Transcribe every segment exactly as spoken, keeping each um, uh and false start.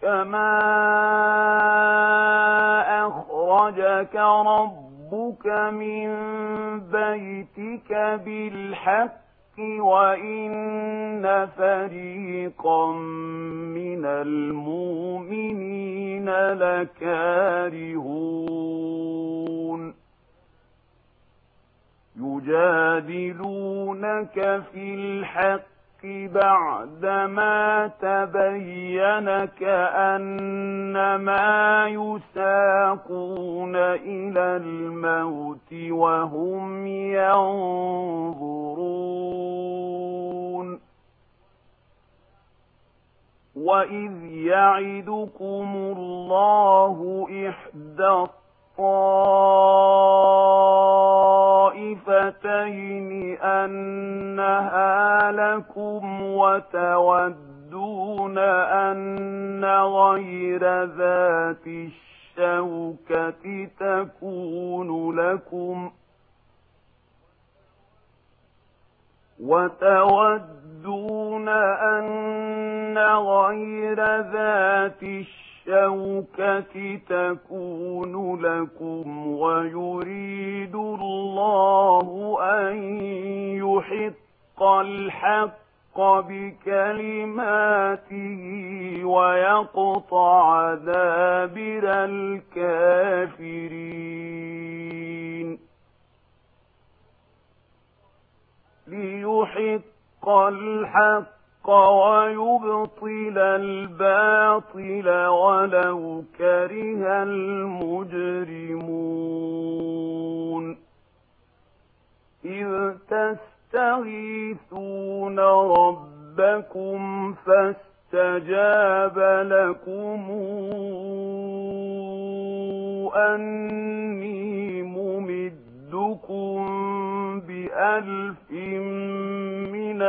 كما أخرجك ربك من بيتك بالحق وإن فريقا من المؤمنين لكارهون يجادلونك في الحق بعدما تبين كأنما يساقون إلى الموت وهم ينظرون وإذ يعدكم الله إحدى الطائفتين أنها لكم وتودون أن غير ذات الشوكة تكون لكم وتودون أن غير ذات الشوكة تكون لكم ويريد الله أن يحق الحق بكلماته ويقطع دابر الكافرين ليحق الحق ويبطل الباطل ولو كره المجرمون إذ تستغيثون ربكم فاستجاب لكم أني ممدكم بألف من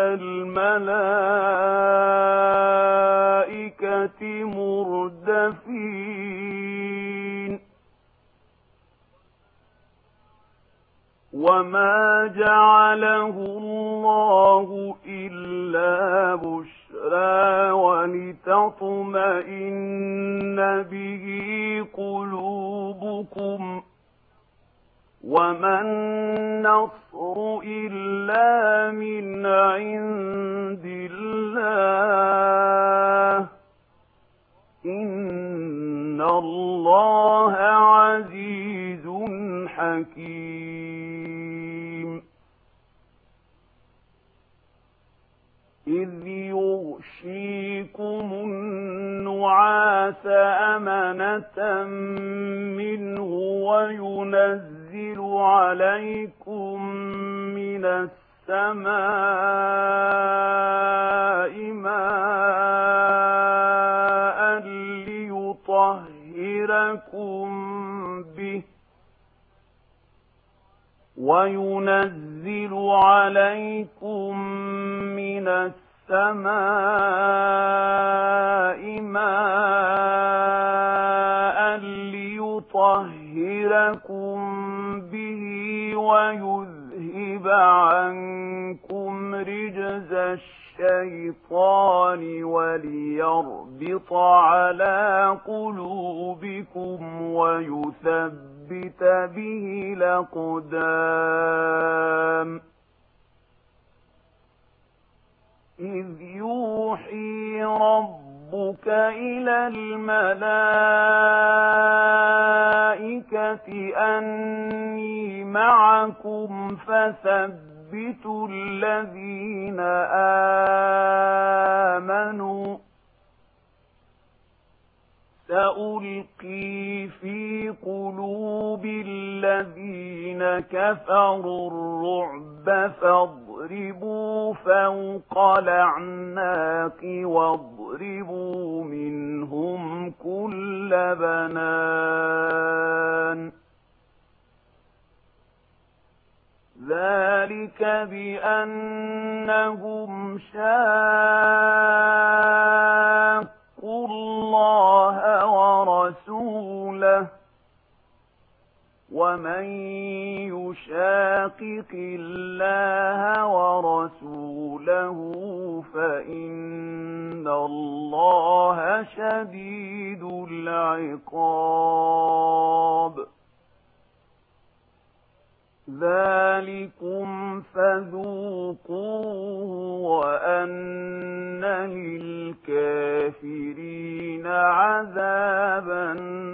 الملائكة مردفين وما جعله الله إلا بشرى ولتطمئن به قلوبكم وما النصر إلا من عند الله إن الله عزيز حكيم إذ يغشيكم النعاس أمنة منه وينزل عليكم من السماء ماء ليطهركم به وينزل عليكم من السماء ماء ليطهركم به ويذهب عنكم رجز الشيطان وليربط على قلوبكم ويثبت به الأقدام إذ يوحي ربك إلى الملائكة أني معكم فثبتوا الذين آمنوا سألقي في قلوب الذين كفروا الرعب فاضربوا فوق الأعناق واضربوا منهم كل بنان ذلك بأنهم شاقوا الله ورسوله ومن يشاقق الله ورسوله فإن الله شديد العقاب ذلكم فذوقوه وأن للكافرين عذاب النار